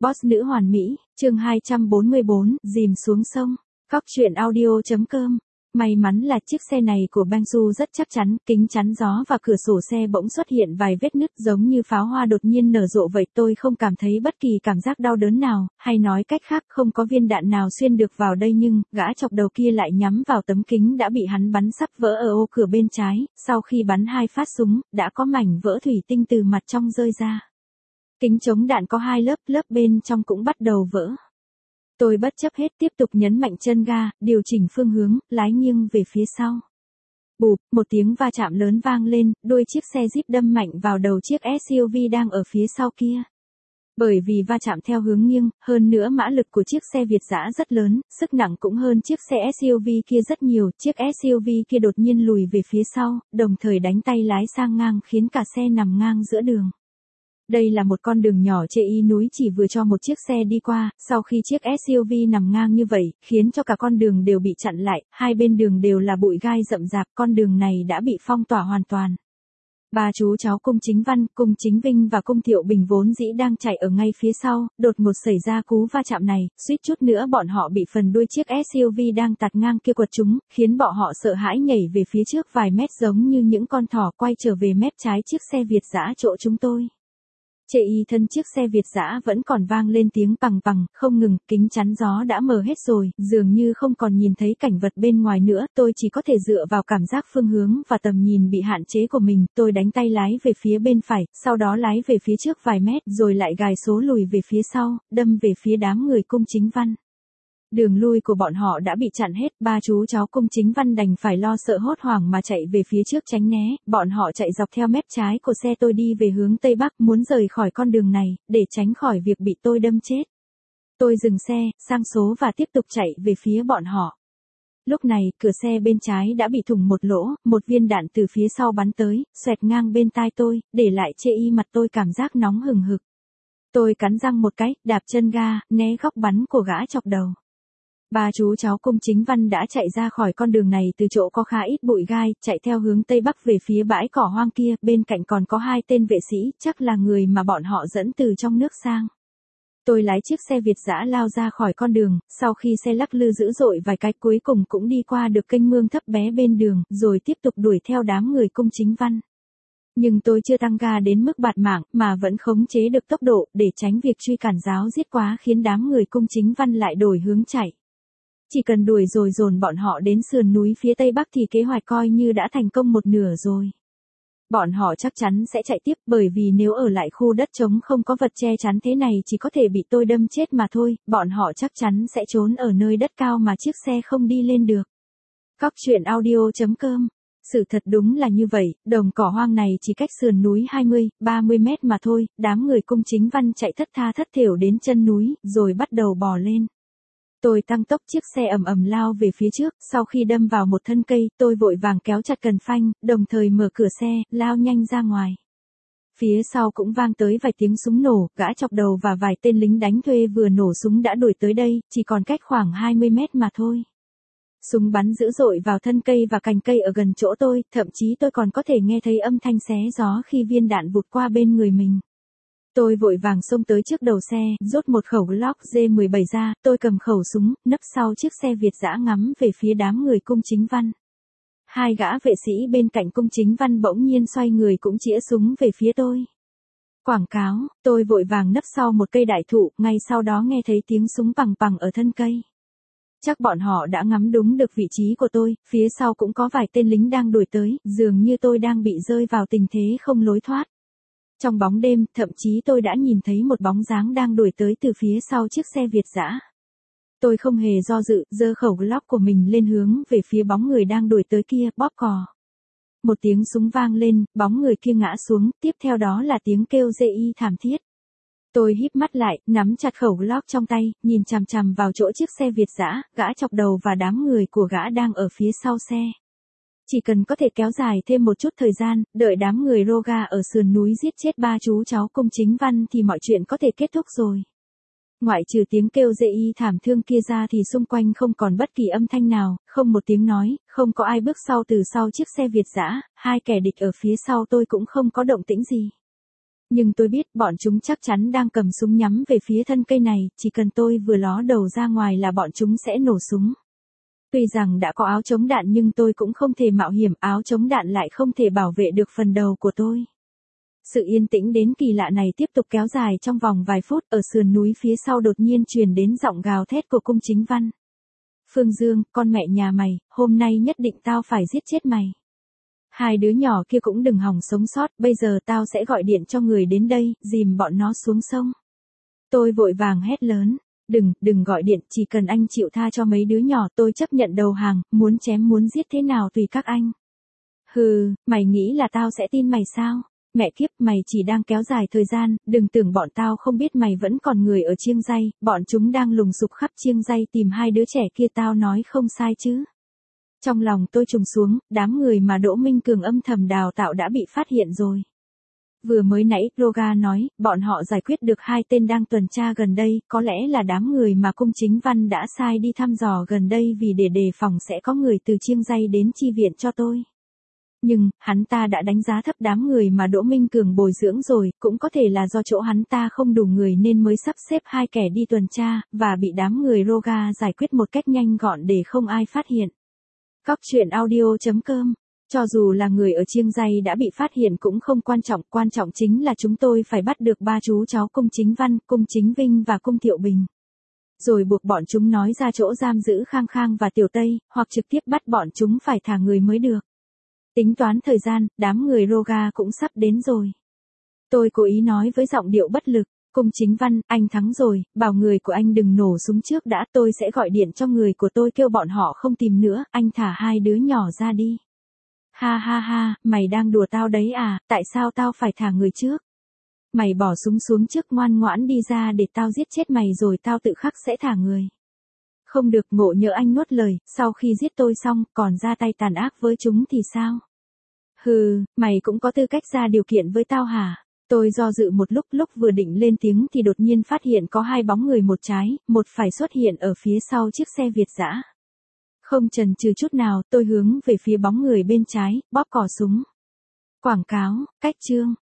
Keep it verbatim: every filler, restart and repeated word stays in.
Boss nữ hoàn mỹ, chương hai trăm bốn mươi bốn, dìm xuống sông. Cóc truyện audio.com. May mắn là chiếc xe này của Bangsu rất chắc chắn, kính chắn gió và cửa sổ xe bỗng xuất hiện vài vết nứt giống như pháo hoa đột nhiên nở rộ vậy. Tôi không cảm thấy bất kỳ cảm giác đau đớn nào, hay nói cách khác không có viên đạn nào xuyên được vào đây, nhưng gã chọc đầu kia lại nhắm vào tấm kính đã bị hắn bắn sắp vỡ ở ô cửa bên trái. Sau khi bắn hai phát súng, đã có mảnh vỡ thủy tinh từ mặt trong rơi ra. Kính chống đạn có hai lớp, lớp bên trong cũng bắt đầu vỡ. Tôi bất chấp hết tiếp tục nhấn mạnh chân ga, điều chỉnh phương hướng, lái nghiêng về phía sau. Bụp, một tiếng va chạm lớn vang lên, đuôi chiếc xe Jeep đâm mạnh vào đầu chiếc ét u vê đang ở phía sau kia. Bởi vì va chạm theo hướng nghiêng, hơn nữa mã lực của chiếc xe Việt dã rất lớn, sức nặng cũng hơn chiếc xe ét u vê kia rất nhiều, chiếc ét u vê kia đột nhiên lùi về phía sau, đồng thời đánh tay lái sang ngang khiến cả xe nằm ngang giữa đường. Đây là một con đường nhỏ chê y núi chỉ vừa cho một chiếc xe đi qua, sau khi chiếc ét u vê nằm ngang như vậy, khiến cho cả con đường đều bị chặn lại, hai bên đường đều là bụi gai rậm rạp, con đường này đã bị phong tỏa hoàn toàn. Ba chú cháu Cung Chính Văn, Cung Chính Vinh và Cung Thiệu Bình vốn dĩ đang chạy ở ngay phía sau, đột ngột xảy ra cú va chạm này, suýt chút nữa bọn họ bị phần đuôi chiếc ét u vê đang tạt ngang kia quật chúng, khiến bọn họ sợ hãi nhảy về phía trước vài mét giống như những con thỏ quay trở về mép trái chiếc xe Việt dã chỗ chúng tôi. Chệ y thân chiếc xe Việt dã vẫn còn vang lên tiếng pằng pằng, không ngừng, kính chắn gió đã mờ hết rồi, dường như không còn nhìn thấy cảnh vật bên ngoài nữa, tôi chỉ có thể dựa vào cảm giác phương hướng và tầm nhìn bị hạn chế của mình, tôi đánh tay lái về phía bên phải, sau đó lái về phía trước vài mét, rồi lại gài số lùi về phía sau, đâm về phía đám người Cung Chính Văn. Đường lui của bọn họ đã bị chặn hết, ba chú cháu Cung Chính Văn đành phải lo sợ hốt hoảng mà chạy về phía trước tránh né, bọn họ chạy dọc theo mép trái của xe tôi đi về hướng Tây Bắc, muốn rời khỏi con đường này, để tránh khỏi việc bị tôi đâm chết. Tôi dừng xe, sang số và tiếp tục chạy về phía bọn họ. Lúc này, cửa xe bên trái đã bị thủng một lỗ, một viên đạn từ phía sau bắn tới, xoẹt ngang bên tai tôi, để lại chê y mặt tôi cảm giác nóng hừng hực. Tôi cắn răng một cái, đạp chân ga, né góc bắn của gã chọc đầu. Ba chú cháu Cung Chính Văn đã chạy ra khỏi con đường này từ chỗ có khá ít bụi gai, chạy theo hướng Tây Bắc về phía bãi cỏ hoang kia, bên cạnh còn có hai tên vệ sĩ, chắc là người mà bọn họ dẫn từ trong nước sang. Tôi lái chiếc xe Việt dã lao ra khỏi con đường, sau khi xe lắc lư dữ dội vài cái cuối cùng cũng đi qua được kênh mương thấp bé bên đường, rồi tiếp tục đuổi theo đám người Cung Chính Văn. Nhưng tôi chưa tăng ga đến mức bạt mạng, mà vẫn khống chế được tốc độ, để tránh việc truy cản giáo giết quá khiến đám người Cung Chính Văn lại đổi hướng chạy. Chỉ cần đuổi rồi dồn bọn họ đến sườn núi phía Tây Bắc thì kế hoạch coi như đã thành công một nửa rồi. Bọn họ chắc chắn sẽ chạy tiếp, bởi vì nếu ở lại khu đất trống không có vật che chắn thế này chỉ có thể bị tôi đâm chết mà thôi, bọn họ chắc chắn sẽ trốn ở nơi đất cao mà chiếc xe không đi lên được. Cóc truyện audio.com. Sự thật đúng là như vậy, đồng cỏ hoang này chỉ cách sườn núi hai mươi, ba mươi mét mà thôi, đám người Cung Chính Văn chạy thất tha thất thểu đến chân núi, rồi bắt đầu bò lên. Tôi tăng tốc, chiếc xe ầm ầm lao về phía trước, sau khi đâm vào một thân cây, tôi vội vàng kéo chặt cần phanh, đồng thời mở cửa xe, lao nhanh ra ngoài. Phía sau cũng vang tới vài tiếng súng nổ, gã chọc đầu và vài tên lính đánh thuê vừa nổ súng đã đuổi tới đây, chỉ còn cách khoảng hai mươi mét mà thôi. Súng bắn dữ dội vào thân cây và cành cây ở gần chỗ tôi, thậm chí tôi còn có thể nghe thấy âm thanh xé gió khi viên đạn vụt qua bên người mình. Tôi vội vàng xông tới trước đầu xe, rút một khẩu Glock G mười bảy ra, tôi cầm khẩu súng, nấp sau chiếc xe Việt dã ngắm về phía đám người Cung Chính Văn. Hai gã vệ sĩ bên cạnh Cung Chính Văn bỗng nhiên xoay người cũng chĩa súng về phía tôi. Quảng cáo, tôi vội vàng nấp sau một cây đại thụ, ngay sau đó nghe thấy tiếng súng pằng pằng ở thân cây. Chắc bọn họ đã ngắm đúng được vị trí của tôi, phía sau cũng có vài tên lính đang đuổi tới, dường như tôi đang bị rơi vào tình thế không lối thoát. Trong bóng đêm, thậm chí tôi đã nhìn thấy một bóng dáng đang đuổi tới từ phía sau chiếc xe Việt dã. Tôi không hề do dự, giơ khẩu Glock của mình lên hướng về phía bóng người đang đuổi tới kia, bóp cò. Một tiếng súng vang lên, bóng người kia ngã xuống, tiếp theo đó là tiếng kêu rê y thảm thiết. Tôi híp mắt lại, nắm chặt khẩu Glock trong tay, nhìn chằm chằm vào chỗ chiếc xe Việt dã, gã chọc đầu và đám người của gã đang ở phía sau xe. Chỉ cần có thể kéo dài thêm một chút thời gian, đợi đám người Roga ở sườn núi giết chết ba chú cháu Cung Chính Văn thì mọi chuyện có thể kết thúc rồi. Ngoại trừ tiếng kêu rê y thảm thương kia ra thì xung quanh không còn bất kỳ âm thanh nào, không một tiếng nói, không có ai bước sau từ sau chiếc xe Việt dã, hai kẻ địch ở phía sau tôi cũng không có động tĩnh gì. Nhưng tôi biết bọn chúng chắc chắn đang cầm súng nhắm về phía thân cây này, chỉ cần tôi vừa ló đầu ra ngoài là bọn chúng sẽ nổ súng. Tuy rằng đã có áo chống đạn nhưng tôi cũng không thể mạo hiểm, áo chống đạn lại không thể bảo vệ được phần đầu của tôi. Sự yên tĩnh đến kỳ lạ này tiếp tục kéo dài trong vòng vài phút, ở sườn núi phía sau đột nhiên truyền đến giọng gào thét của Cung Chính Văn. Phương Dương, con mẹ nhà mày, hôm nay nhất định tao phải giết chết mày. Hai đứa nhỏ kia cũng đừng hòng sống sót, bây giờ tao sẽ gọi điện cho người đến đây, dìm bọn nó xuống sông. Tôi vội vàng hét lớn, đừng, đừng gọi điện, chỉ cần anh chịu tha cho mấy đứa nhỏ tôi chấp nhận đầu hàng, muốn chém muốn giết thế nào tùy các anh. Hừ, mày nghĩ là tao sẽ tin mày sao? Mẹ kiếp, mày chỉ đang kéo dài thời gian, đừng tưởng bọn tao không biết mày vẫn còn người ở Chiêng Dây, bọn chúng đang lùng sục khắp Chiêng Dây tìm hai đứa trẻ kia, tao nói không sai chứ. Trong lòng tôi trùng xuống, đám người mà Đỗ Minh Cường âm thầm đào tạo đã bị phát hiện rồi. Vừa mới nãy, Roga nói, bọn họ giải quyết được hai tên đang tuần tra gần đây, có lẽ là đám người mà Cung Chính Văn đã sai đi thăm dò gần đây vì để đề phòng sẽ có người từ Chiêng Dây đến chi viện cho tôi. Nhưng, hắn ta đã đánh giá thấp đám người mà Đỗ Minh Cường bồi dưỡng rồi, cũng có thể là do chỗ hắn ta không đủ người nên mới sắp xếp hai kẻ đi tuần tra, và bị đám người Roga giải quyết một cách nhanh gọn để không ai phát hiện. Cóc truyện audio chấm com. Cho dù là người ở Chiêng Dây đã bị phát hiện cũng không quan trọng, quan trọng chính là chúng tôi phải bắt được ba chú cháu Cung Chính Văn, Cung Chính Vinh và Cung Thiệu Bình. Rồi buộc bọn chúng nói ra chỗ giam giữ Khang Khang và Tiểu Tây, hoặc trực tiếp bắt bọn chúng phải thả người mới được. Tính toán thời gian, đám người Roga cũng sắp đến rồi. Tôi cố ý nói với giọng điệu bất lực, Cung Chính Văn, anh thắng rồi, bảo người của anh đừng nổ súng trước đã, tôi sẽ gọi điện cho người của tôi kêu bọn họ không tìm nữa, anh thả hai đứa nhỏ ra đi. Ha ha ha, mày đang đùa tao đấy à, tại sao tao phải thả người trước? Mày bỏ súng xuống trước, ngoan ngoãn đi ra để tao giết chết mày rồi tao tự khắc sẽ thả người. Không được, ngộ nhỡ anh nuốt lời, sau khi giết tôi xong, còn ra tay tàn ác với chúng thì sao? Hừ, mày cũng có tư cách ra điều kiện với tao hả? Tôi do dự một lúc, lúc vừa định lên tiếng thì đột nhiên phát hiện có hai bóng người một trái, một phải xuất hiện ở phía sau chiếc xe Việt dã. Không chần chừ chút nào, tôi hướng về phía bóng người bên trái, bóp cò súng. Quảng cáo, cách chương.